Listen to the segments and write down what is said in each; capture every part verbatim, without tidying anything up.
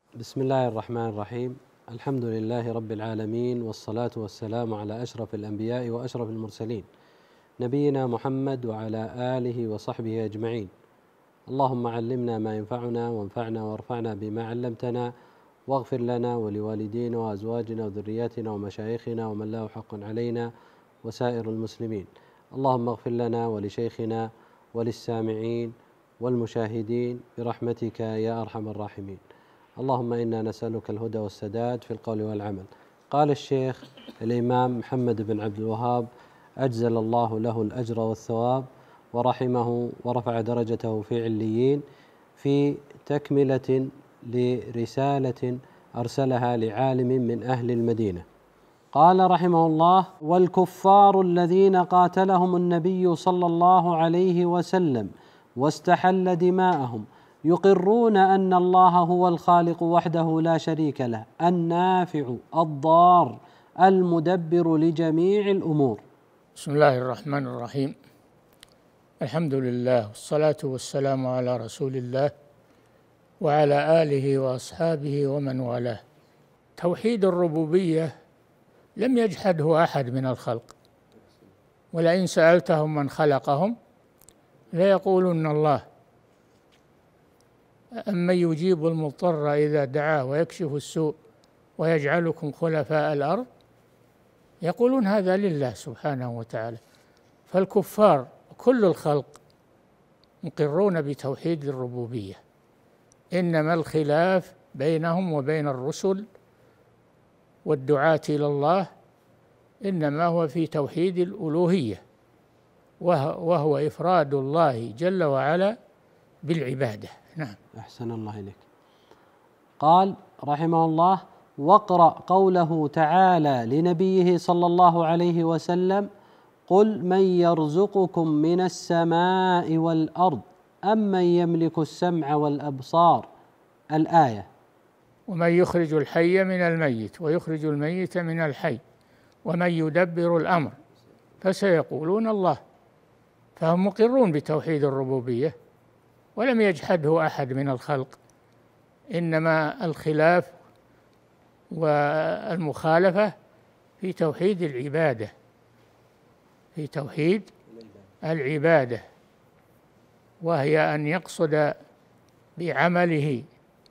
بسم الله الرحمن الرحيم. الحمد لله رب العالمين، والصلاة والسلام على أشرف الأنبياء وأشرف المرسلين، نبينا محمد وعلى آله وصحبه أجمعين. اللهم علمنا ما ينفعنا وانفعنا وارفعنا بما علمتنا، واغفر لنا ولوالدينا وأزواجنا وذرياتنا ومشايخنا ومن له حق علينا وسائر المسلمين. اللهم اغفر لنا ولشيخنا وللسامعين والمشاهدين برحمتك يا أرحم الراحمين. اللهم إنا نسألك الهدى والسداد في القول والعمل. قال الشيخ الإمام محمد بن عبد الوهاب أجزل الله له الأجر والثواب ورحمه ورفع درجته في عليين، في تكملة لرسالة أرسلها لعالم من أهل المدينة. قال رحمه الله: والكفار الذين قاتلهم النبي صلى الله عليه وسلم واستحل دماءهم يقرون أن الله هو الخالق وحده لا شريك له، النافع الضار المدبر لجميع الأمور. بسم الله الرحمن الرحيم. الحمد لله والصلاة والسلام على رسول الله وعلى آله وأصحابه ومن والاه. توحيد الربوبية لم يجحده أحد من الخلق، ولئن سألتهم من خلقهم ليقولن الله. أمن يجيب المضطر إذا دعاه ويكشف السوء ويجعلكم خلفاء الأرض، يقولون هذا لله سبحانه وتعالى. فالكفار كل الخلق مقرون بتوحيد الربوبية، إنما الخلاف بينهم وبين الرسل والدعاة إلى الله إنما هو في توحيد الألوهية، وهو إفراد الله جل وعلا بالعبادة. نعم. أحسن الله إليك. قال رحمه الله: واقرأ قوله تعالى لنبيه صلى الله عليه وسلم: قل من يرزقكم من السماء والأرض أم من يملك السمع والأبصار، الآية. ومن يخرج الحي من الميت ويخرج الميت من الحي ومن يدبر الأمر فسيقولون الله. فهم مقرون بتوحيد الربوبية ولم يجحده أحد من الخلق، إنما الخلاف والمخالفة في توحيد العبادة، في توحيد العبادة، وهي أن يقصد بعمله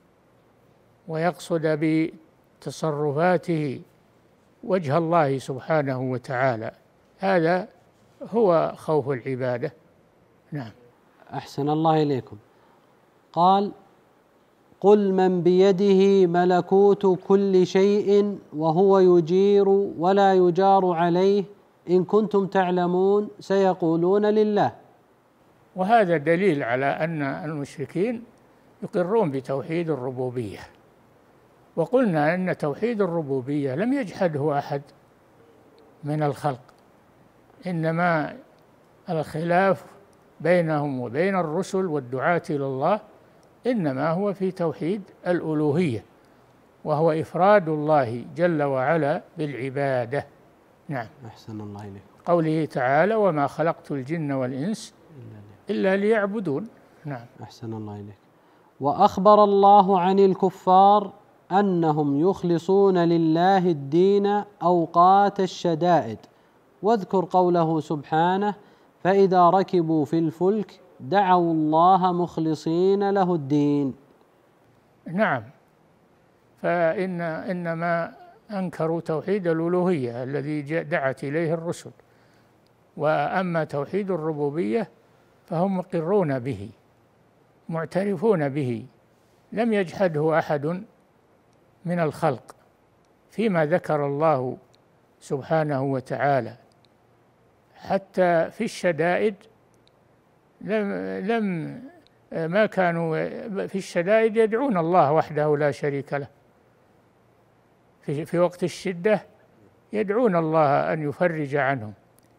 ويقصد بتصرفاته وجه الله سبحانه وتعالى. هذا هو خوف العبادة. نعم. أحسن الله إليكم. قال: قل من بيده ملكوت كل شيء وهو يجير ولا يجار عليه إن كنتم تعلمون سيقولون لله. وهذا دليل على أن المشركين يقرون بتوحيد الربوبية. وقلنا أن توحيد الربوبية لم يجحده أحد من الخلق، إنما الخلاف بينهم وبين الرسل والدعاة إلى الله إنما هو في توحيد الألوهية، وهو إفراد الله جل وعلا بالعبادة. نعم. أحسن الله إليك. قوله تعالى: وما خلقت الجن والإنس إلا ليعبدون. نعم. أحسن الله إليك. وأخبر الله عن الكفار أنهم يخلصون لله الدين أوقات الشدائد، واذكر قوله سبحانه: فإذا ركبوا في الفلك دعوا الله مخلصين له الدين. نعم. فإن إنما أنكروا توحيد الألوهية الذي دعت إليه الرسل، وأما توحيد الربوبية فهم مقرون به معترفون به، لم يجحده أحد من الخلق فيما ذكر الله سبحانه وتعالى. حتى في الشدائد لم لم ما كانوا في الشدائد يدعون الله وحده لا شريك له. في في وقت الشدة يدعون الله أن يفرج عنهم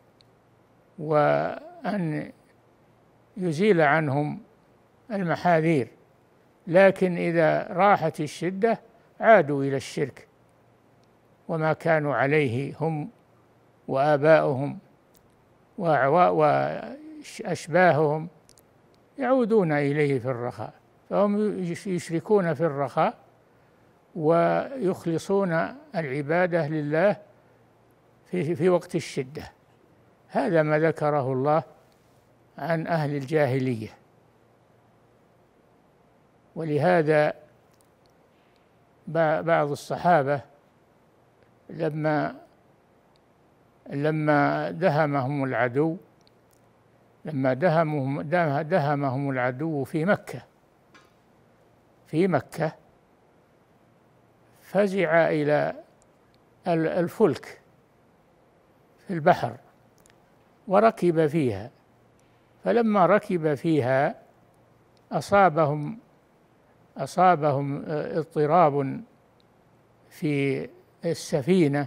وأن يزيل عنهم المحاذير، لكن إذا راحت الشدة عادوا إلى الشرك وما كانوا عليه هم وآباؤهم وأشباههم، يعودون إليه في الرخاء. فهم يشركون في الرخاء ويخلصون العبادة لله في في وقت الشدة. هذا ما ذكره الله عن أهل الجاهلية. ولهذا بعض الصحابة لما لما دهمهم العدو لما دهمهم دهمهم العدو في مكة في مكة فزع إلى الفلك في البحر وركب فيها، فلما ركب فيها أصابهم أصابهم اضطراب في السفينة،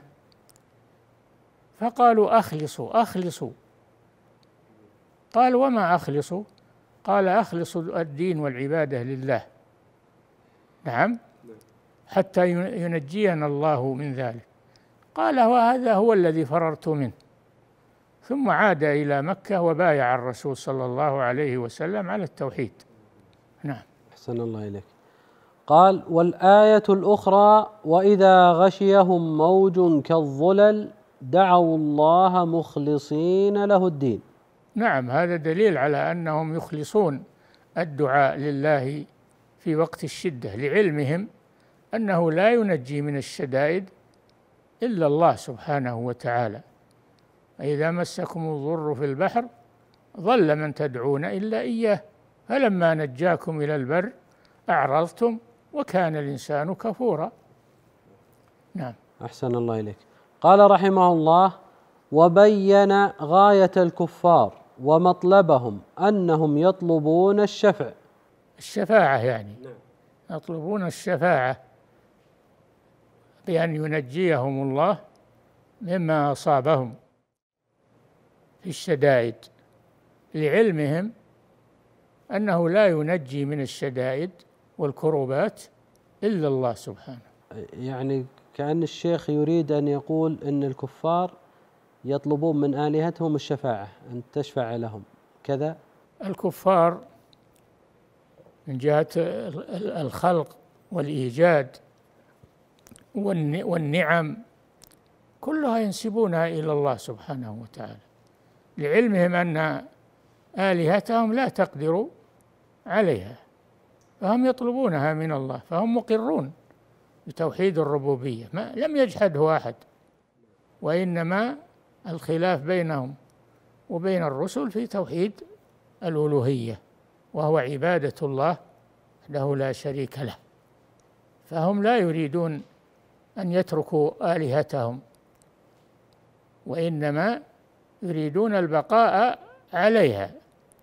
فقالوا أخلصوا أخلصوا. قال وما أخلصوا؟ قال أخلصوا الدين والعبادة لله. نعم، حتى ينجينا الله من ذلك. قال وهذا هو الذي فررت منه. ثم عاد إلى مكة وبايع الرسول صلى الله عليه وسلم على التوحيد. نعم. أحسن الله إليك. قال: والآية الأخرى: وإذا غشيهم موج كالظلل دعوا الله مخلصين له الدين. نعم، هذا دليل على أنهم يخلصون الدعاء لله في وقت الشدة، لعلمهم أنه لا ينجي من الشدائد إلا الله سبحانه وتعالى. إذا مسكم الضر في البحر ضل من تدعون إلا إياه فلما نجاكم إلى البر أعرضتم وكان الإنسان كفورا. نعم. أحسن الله إليك. قال رحمه الله: وبين غاية الكفار ومطلبهم أنهم يطلبون الشفع. الشفاعة يعني يطلبون الشفاعة بأن ينجيهم الله مما أصابهم في الشدائد، لعلمهم أنه لا ينجي من الشدائد والكروبات إلا الله سبحانه. يعني كأن الشيخ يريد أن يقول أن الكفار يطلبون من آلهتهم الشفاعة، أن تشفع لهم كذا. الكفار من جهة الخلق والإيجاد والنعم كلها ينسبونها إلى الله سبحانه وتعالى، لعلمهم أن آلهتهم لا تقدر عليها، فهم يطلبونها من الله، فهم مقرون بتوحيد الربوبية، ما لم يجحده أحد، وإنما الخلاف بينهم وبين الرسل في توحيد الألوهية، وهو عبادة الله وحده لا شريك له. فهم لا يريدون أن يتركوا آلهتهم، وإنما يريدون البقاء عليها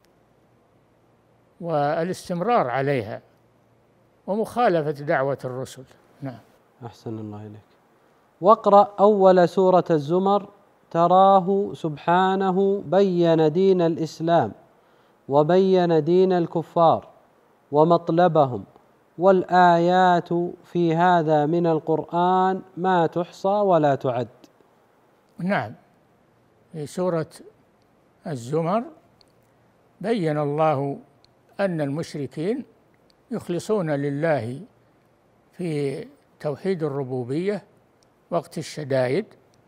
والاستمرار عليها ومخالفة دعوة الرسل. نعم. أحسن الله إليك. واقرأ أول سورة الزمر تراه سبحانه بين دين الإسلام وبين دين الكفار ومطلبهم، والآيات في هذا من القرآن ما تحصى ولا تعد. نعم، في سورة الزمر بين الله أن المشركين يخلصون لله في توحيد الربوبية وقت الشدائد،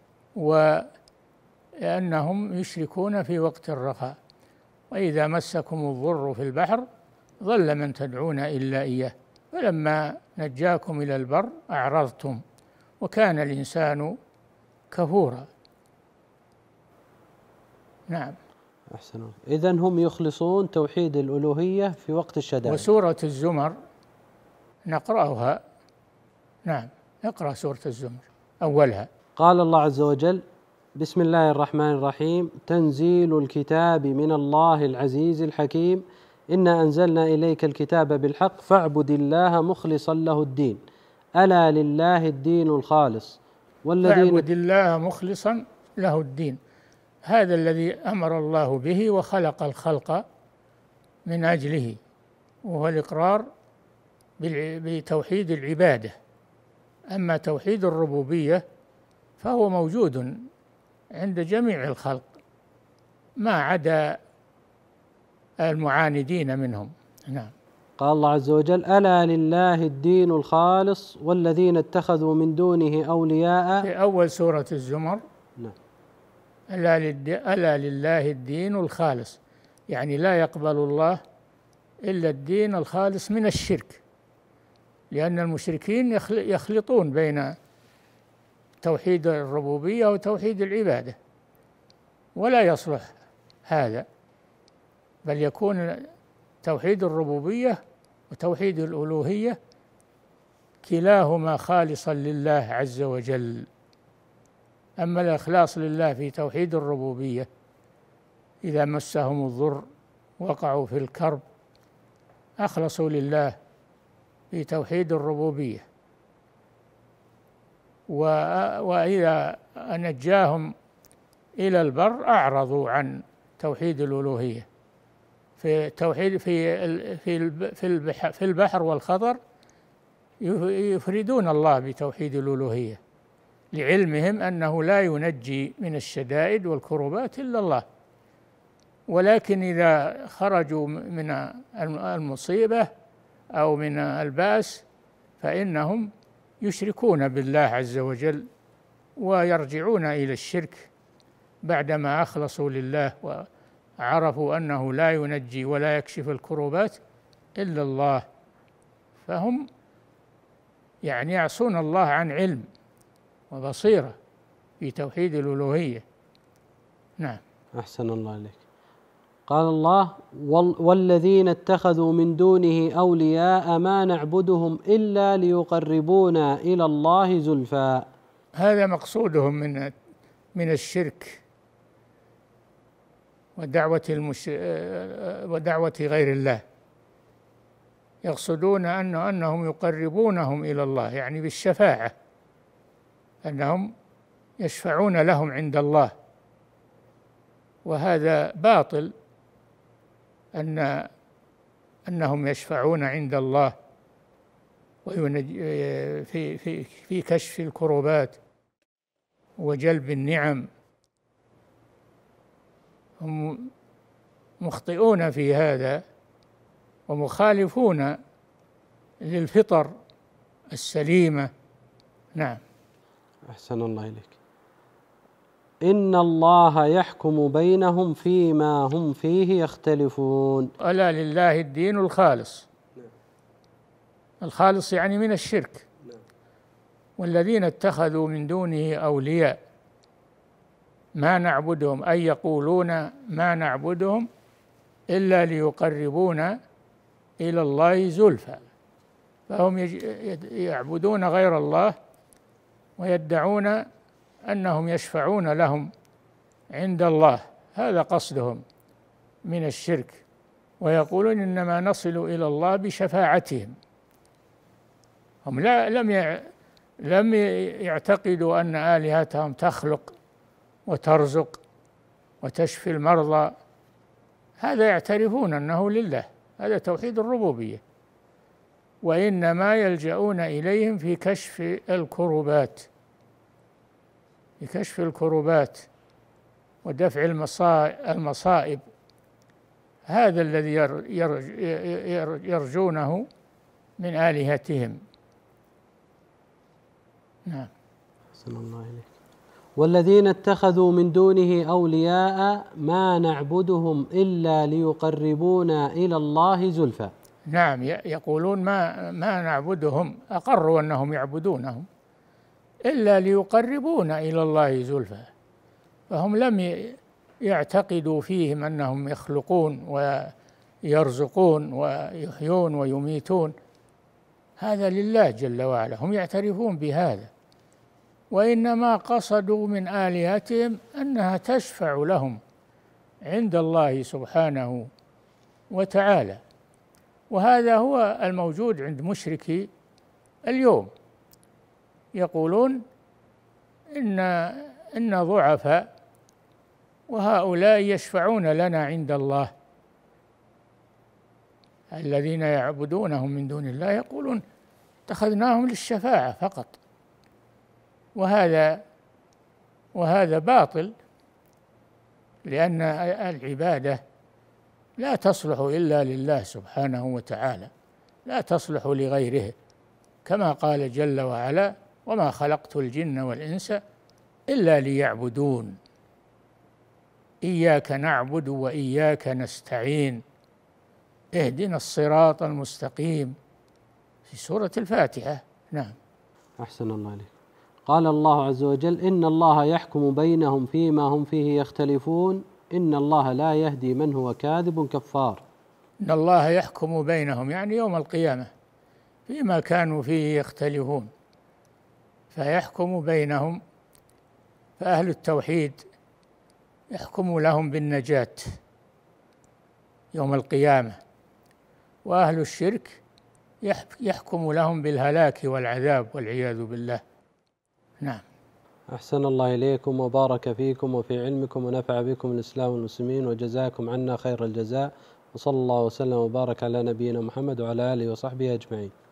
وأنهم يشركون في وقت الرخاء. وإذا مسكم الضر في البحر ضل من تدعون إلا إياه فلما نجاكم إلى البر أعرضتم وكان الإنسان كفورا. نعم. أحسن. إذن هم يخلصون توحيد الألوهية في وقت الشدائد. وسورة الزمر نقرأها. نعم، نقرأ سورة الزمر أولها. قال الله عز وجل: بسم الله الرحمن الرحيم: تنزيل الكتاب من الله العزيز الحكيم، إنا أنزلنا إليك الكتاب بالحق فاعبد الله مخلصا له الدين، ألا لله الدين الخالص والذين فاعبد الله مخلصا له الدين. هذا الذي أمر الله به وخلق الخلق من أجله، وهو الإقرار بتوحيد العبادة. أما توحيد الربوبية فهو موجود عند جميع الخلق ما عدا المعاندين منهم. نعم. قال الله عز وجل: ألا لله الدين الخالص والذين اتخذوا من دونه أولياء. في أول سورة الزمر. نعم. ألا, للد... ألا لله الدين الخالص، يعني لا يقبل الله إلا الدين الخالص من الشرك، لأن المشركين يخلطون بين توحيد الربوبية وتوحيد العبادة، ولا يصلح هذا، بل يكون توحيد الربوبية وتوحيد الألوهية كلاهما خالصا لله عز وجل. أما الإخلاص لله في توحيد الربوبية، إذا مسهم الضر وقعوا في الكرب أخلصوا لله في توحيد الربوبية، وإذا نجاهم إلى البر أعرضوا عن توحيد الألوهية. في توحيد في في في البحر والخطر يفردون الله بتوحيد الألوهية، لعلمهم أنه لا ينجي من الشدائد والكربات إلا الله. ولكن إذا خرجوا من المصيبة أو من البأس فإنهم يشركون بالله عز وجل ويرجعون إلى الشرك بعدما أخلصوا لله وعرفوا أنه لا ينجي ولا يكشف الكربات إلا الله، فهم يعني يعصون الله عن علم وبصيرة في توحيد الألوهية. نعم. أحسن الله إليك. قال الله: والذين اتخذوا من دونه أولياء ما نعبدهم إلا ليقربونا إلى الله زلفى. هذا مقصودهم من من الشرك ودعوة المش... ودعوة غير الله، يقصدون أنه أنهم يقربونهم إلى الله، يعني بالشفاعة، أنهم يشفعون لهم عند الله، وهذا باطل، أن أنهم يشفعون عند الله في في في كشف الكربات وجلب النعم. هم مخطئون في هذا ومخالفون للفطر السليمة. نعم. أحسن الله إليك. إن الله يحكم بينهم فيما هم فيه يختلفون. ألا لله الدين الخالص. الخالص يعني من الشرك. والذين اتخذوا من دونه أولياء ما نعبدهم، أي يقولون ما نعبدهم إلا ليقربونا إلى الله زلفى، فهم يعبدون غير الله ويدعون أنهم يشفعون لهم عند الله، هذا قصدهم من الشرك، ويقولون إنما نصل إلى الله بشفاعتهم. هم لا لم لم يعتقدوا أن آلهتهم تخلق وترزق وتشفي المرضى، هذا يعترفون أنه لله، هذا توحيد الربوبية، وإنما يلجؤون إليهم في كشف الكربات، في كشف الكربات ودفع المصائب، هذا الذي يرجونه من آلهتهم. نعم. أحسن الله إليك. والذين اتخذوا من دونه أولياء ما نعبدهم إلا ليقربونا إلى الله زلفى. نعم، يقولون ما ما نعبدهم، أقروا أنهم يعبدونهم إلا ليقربونا إلى الله زلفى، فهم لم يعتقدوا فيهم أنهم يخلقون ويرزقون ويحيون ويميتون، هذا لله جل وعلا، هم يعترفون بهذا، وإنما قصدوا من آلهتهم أنها تشفع لهم عند الله سبحانه وتعالى، وهذا هو الموجود عند مشركي اليوم، يقولون إن إن ضعفاء وهؤلاء يشفعون لنا عند الله، الذين يعبدونهم من دون الله يقولون اتخذناهم للشفاعة فقط، وهذا وهذا باطل، لأن العبادة لا تصلح إلا لله سبحانه وتعالى، لا تصلح لغيره، كما قال جل وعلا: وما خلقت الجن والإنس إلا ليعبدون، إياك نعبد وإياك نستعين، اهدنا الصراط المستقيم، في سورة الفاتحة. نعم. أحسن الله عليك. قال الله عز وجل: إن الله يحكم بينهم فيما هم فيه يختلفون إن الله لا يهدي من هو كاذب كفار. إن الله يحكم بينهم يعني يوم القيامة فيما كانوا فيه يختلفون، فيحكم بينهم، فأهل التوحيد يحكم لهم بالنجاة يوم القيامة، وأهل الشرك يحكم لهم بالهلاك والعذاب والعياذ بالله. نعم. أحسن الله إليكم وبارك فيكم وفي علمكم ونفع بكم الإسلام والمسلمين وجزاكم عنا خير الجزاء، وصلى الله وسلم وبارك على نبينا محمد وعلى آله وصحبه أجمعين.